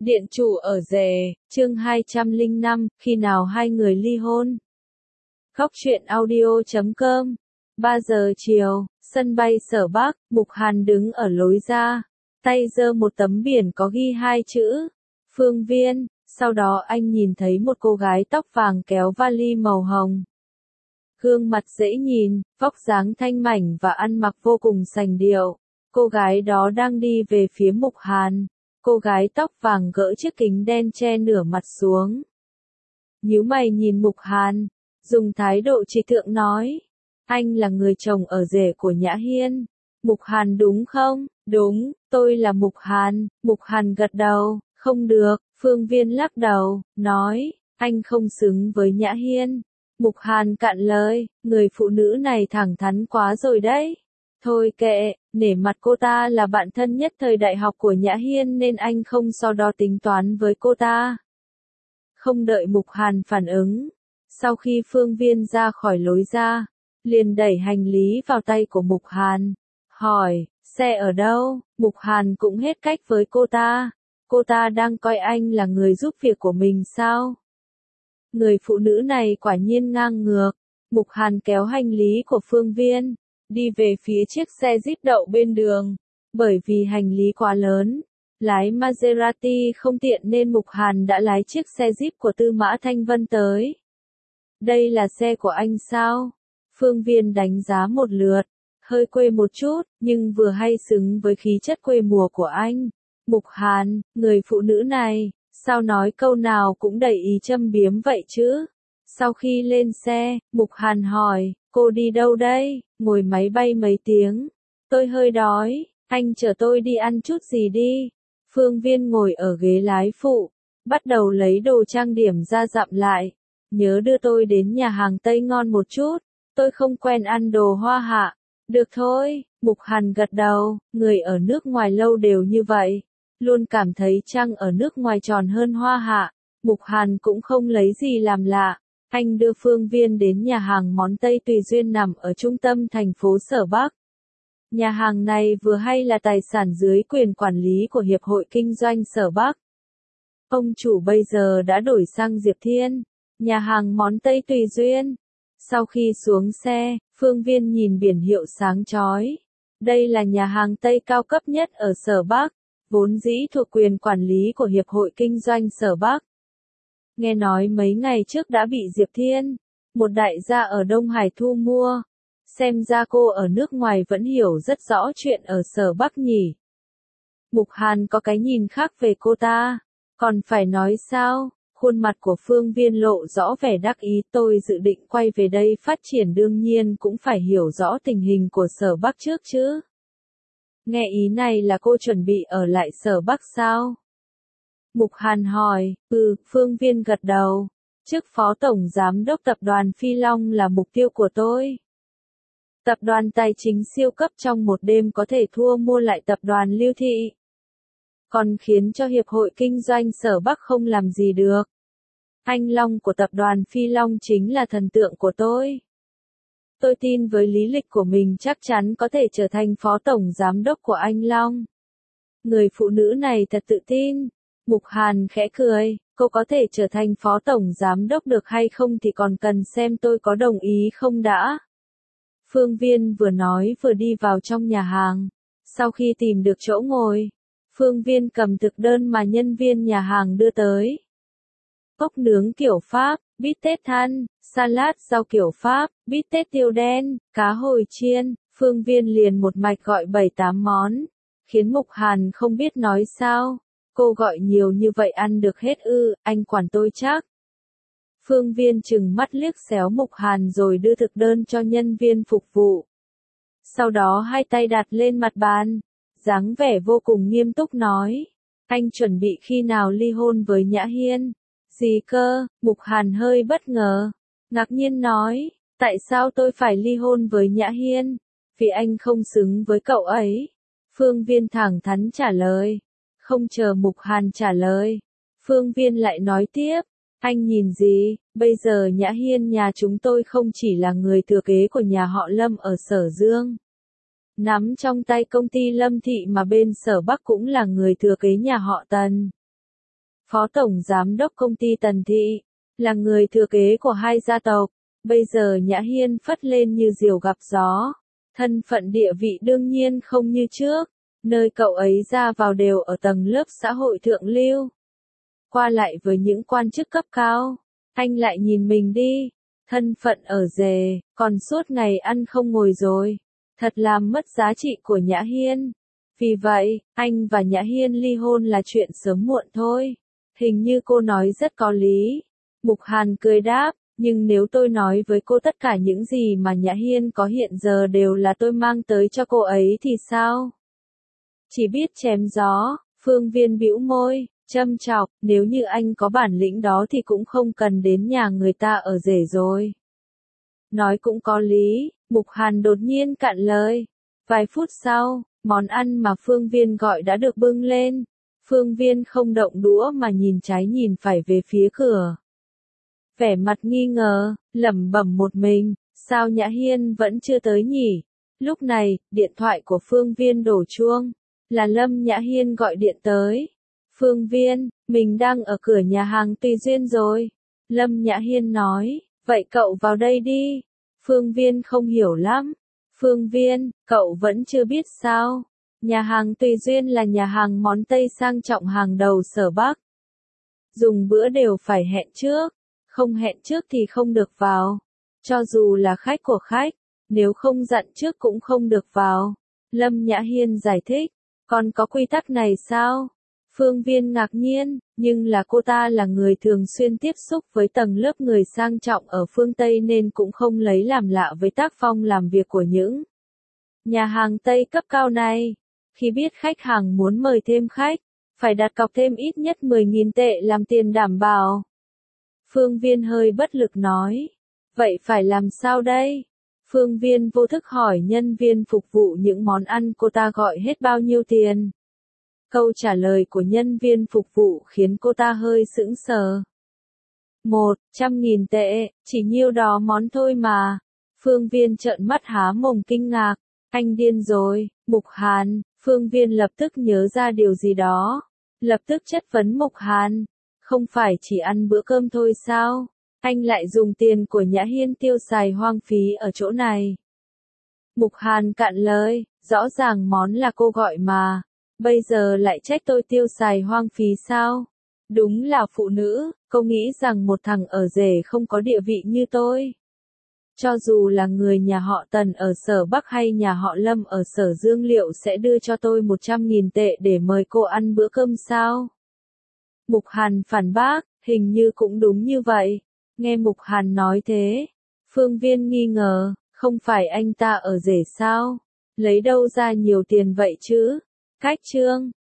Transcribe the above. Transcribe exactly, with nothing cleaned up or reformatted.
Điện chủ ở rể, chương hai trăm lẻ năm, khi nào hai người ly hôn? Góc truyện audio chấm com. ba giờ chiều, sân bay Sở Bắc, Mục Hàn đứng ở lối ra, tay giơ một tấm biển có ghi hai chữ, Phương Viên, sau đó anh nhìn thấy một cô gái tóc vàng kéo vali màu hồng. Gương mặt dễ nhìn, vóc dáng thanh mảnh và ăn mặc vô cùng sành điệu. Cô gái đó đang đi về phía Mục Hàn. Cô gái tóc vàng gỡ chiếc kính đen che nửa mặt xuống. Nhíu mày nhìn Mục Hàn, dùng thái độ trịch thượng nói. Anh là người chồng ở rể của Nhã Hiên. Mục Hàn đúng không? Đúng, tôi là Mục Hàn. Mục Hàn gật đầu, không được, Phương Viên lắc đầu, nói, anh không xứng với Nhã Hiên. Mục Hàn cạn lời, người phụ nữ này thẳng thắn quá rồi đấy. Thôi kệ, nể mặt cô ta là bạn thân nhất thời đại học của Nhã Hiên nên anh không so đo tính toán với cô ta. Không đợi Mục Hàn phản ứng, sau khi Phương Viên ra khỏi lối ra, liền đẩy hành lý vào tay của Mục Hàn, hỏi, xe ở đâu? Mục Hàn cũng hết cách với cô ta, cô ta đang coi anh là người giúp việc của mình sao? Người phụ nữ này quả nhiên ngang ngược. Mục Hàn kéo hành lý của Phương Viên, đi về phía chiếc xe Jeep đậu bên đường. Bởi vì hành lý quá lớn, lái Maserati không tiện nên Mục Hàn đã lái chiếc xe Jeep của Tư Mã Thanh Vân tới. Đây là xe của anh sao? Phương Viên đánh giá một lượt, hơi quê một chút, nhưng vừa hay xứng với khí chất quê mùa của anh. Mục Hàn, người phụ nữ này, sao nói câu nào cũng đầy ý châm biếm vậy chứ? Sau khi lên xe, Mục Hàn hỏi, cô đi đâu đây? Ngồi máy bay mấy tiếng? Tôi hơi đói, anh chở tôi đi ăn chút gì đi. Phương Viên ngồi ở ghế lái phụ, bắt đầu lấy đồ trang điểm ra dặm lại. Nhớ đưa tôi đến nhà hàng Tây ngon một chút, tôi không quen ăn đồ Hoa Hạ. Được thôi, Mục Hàn gật đầu, người ở nước ngoài lâu đều như vậy. Luôn cảm thấy trăng ở nước ngoài tròn hơn Hoa Hạ. Mục Hàn cũng không lấy gì làm lạ. Anh đưa Phương Viên đến nhà hàng món Tây Tùy Duyên nằm ở trung tâm thành phố Sở Bắc. Nhà hàng này vừa hay là tài sản dưới quyền quản lý của Hiệp hội Kinh doanh Sở Bắc. Ông chủ bây giờ đã đổi sang Diệp Thiên, nhà hàng món Tây Tùy Duyên. Sau khi xuống xe, Phương Viên nhìn biển hiệu sáng chói. Đây là nhà hàng Tây cao cấp nhất ở Sở Bắc, vốn dĩ thuộc quyền quản lý của Hiệp hội Kinh doanh Sở Bắc. Nghe nói mấy ngày trước đã bị Diệp Thiên, một đại gia ở Đông Hải thu mua. Xem ra cô ở nước ngoài vẫn hiểu rất rõ chuyện ở Sở Bắc nhỉ. Mục Hàn có cái nhìn khác về cô ta. Còn phải nói sao? Khuôn mặt của Phương Viên lộ rõ vẻ đắc ý. Tôi dự định quay về đây phát triển, đương nhiên cũng phải hiểu rõ tình hình của Sở Bắc trước chứ. Nghe ý này là cô chuẩn bị ở lại Sở Bắc sao? Mục Hàn hỏi, ừ, Phương Viên gật đầu. Chức phó tổng giám đốc tập đoàn Phi Long là mục tiêu của tôi. Tập đoàn tài chính siêu cấp trong một đêm có thể thua mua lại tập đoàn Lưu Thị. Còn khiến cho Hiệp hội Kinh doanh Sở Bắc không làm gì được. Anh Long của tập đoàn Phi Long chính là thần tượng của tôi. Tôi tin với lý lịch của mình chắc chắn có thể trở thành phó tổng giám đốc của anh Long. Người phụ nữ này thật tự tin. Mục Hàn khẽ cười, cô có thể trở thành phó tổng giám đốc được hay không thì còn cần xem tôi có đồng ý không đã. Phương Viên vừa nói vừa đi vào trong nhà hàng. Sau khi tìm được chỗ ngồi, Phương Viên cầm thực đơn mà nhân viên nhà hàng đưa tới. Ốc nướng kiểu Pháp, bít tết than, salad rau kiểu Pháp, bít tết tiêu đen, cá hồi chiên. Phương Viên liền một mạch gọi bảy tám món, khiến Mục Hàn không biết nói sao. Cô gọi nhiều như vậy ăn được hết ư, anh quản tôi chắc. Phương Viên chừng mắt liếc xéo Mục Hàn rồi đưa thực đơn cho nhân viên phục vụ. Sau đó hai tay đặt lên mặt bàn, dáng vẻ vô cùng nghiêm túc nói. Anh chuẩn bị khi nào ly hôn với Nhã Hiên? Gì cơ? Mục Hàn hơi bất ngờ, ngạc nhiên nói, tại sao tôi phải ly hôn với Nhã Hiên? Vì anh không xứng với cậu ấy. Phương Viên thẳng thắn trả lời. Không chờ Mục Hàn trả lời, Phương Viên lại nói tiếp, anh nhìn gì, bây giờ Nhã Hiên nhà chúng tôi không chỉ là người thừa kế của nhà họ Lâm ở Sở Dương. Nắm trong tay công ty Lâm Thị mà bên Sở Bắc cũng là người thừa kế nhà họ Tần. phó tổng giám đốc công ty Tần Thị, là người thừa kế của hai gia tộc. Bây giờ Nhã Hiên phất lên như diều gặp gió. Thân phận địa vị đương nhiên không như trước, nơi cậu ấy ra vào đều ở tầng lớp xã hội thượng lưu. Qua lại với những quan chức cấp cao, anh lại nhìn mình đi, thân phận ở rề, còn suốt ngày ăn không ngồi rồi. Thật làm mất giá trị của Nhã Hiên. Vì vậy, anh và Nhã Hiên ly hôn là chuyện sớm muộn thôi. Hình như cô nói rất có lý. Mục Hàn cười đáp, nhưng nếu tôi nói với cô tất cả những gì mà Nhã Hiên có hiện giờ đều là tôi mang tới cho cô ấy thì sao? Chỉ biết chém gió, Phương Viên bĩu môi, châm chọc, nếu như anh có bản lĩnh đó thì cũng không cần đến nhà người ta ở rể rồi. Nói cũng có lý, Mục Hàn đột nhiên cạn lời. Vài phút sau, món ăn mà Phương Viên gọi đã được bưng lên. Phương Viên không động đũa mà nhìn trái nhìn phải về phía cửa. Vẻ mặt nghi ngờ, lẩm bẩm một mình, sao Nhã Hiên vẫn chưa tới nhỉ? Lúc này, điện thoại của Phương Viên đổ chuông, là Lâm Nhã Hiên gọi điện tới. Phương Viên, mình đang ở cửa nhà hàng Tùy Duyên rồi. Lâm Nhã Hiên nói, vậy cậu vào đây đi. Phương Viên không hiểu lắm. Phương Viên, cậu vẫn chưa biết sao? Nhà hàng Tùy Duyên là nhà hàng món Tây sang trọng hàng đầu Sở Bắc. Dùng bữa đều phải hẹn trước, không hẹn trước thì không được vào. Cho dù là khách của khách, nếu không dặn trước cũng không được vào. Lâm Nhã Hiên giải thích, còn có quy tắc này sao? Phương Viên ngạc nhiên, nhưng là cô ta là người thường xuyên tiếp xúc với tầng lớp người sang trọng ở phương Tây nên cũng không lấy làm lạ với tác phong làm việc của những nhà hàng Tây cấp cao này. Khi biết khách hàng muốn mời thêm khách, phải đặt cọc thêm ít nhất mười nghìn tệ làm tiền đảm bảo. Phương Viên hơi bất lực nói, vậy phải làm sao đây? Phương Viên vô thức hỏi nhân viên phục vụ những món ăn cô ta gọi hết bao nhiêu tiền. Câu trả lời của nhân viên phục vụ khiến cô ta hơi sững sờ. Một trăm nghìn tệ, chỉ nhiêu đó món thôi mà. Phương Viên trợn mắt há mồm kinh ngạc. Anh điên rồi, Mục Hàn. Phương Viên lập tức nhớ ra điều gì đó. Lập tức chất vấn Mục Hàn. Không phải chỉ ăn bữa cơm thôi sao? Anh lại dùng tiền của Nhã Hiên tiêu xài hoang phí ở chỗ này. Mục Hàn cạn lời, rõ ràng món là cô gọi mà. Bây giờ lại trách tôi tiêu xài hoang phí sao? Đúng là phụ nữ, cô nghĩ rằng một thằng ở rể không có địa vị như tôi. Cho dù là người nhà họ Tần ở Sở Bắc hay nhà họ Lâm ở Sở Dương liệu sẽ đưa cho tôi một trăm nghìn tệ để mời cô ăn bữa cơm sao? Mục Hàn phản bác, hình như cũng đúng như vậy. Nghe Mục Hàn nói thế, Phương Viên nghi ngờ, không phải anh ta ở rể sao? Lấy đâu ra nhiều tiền vậy chứ? Cách trương,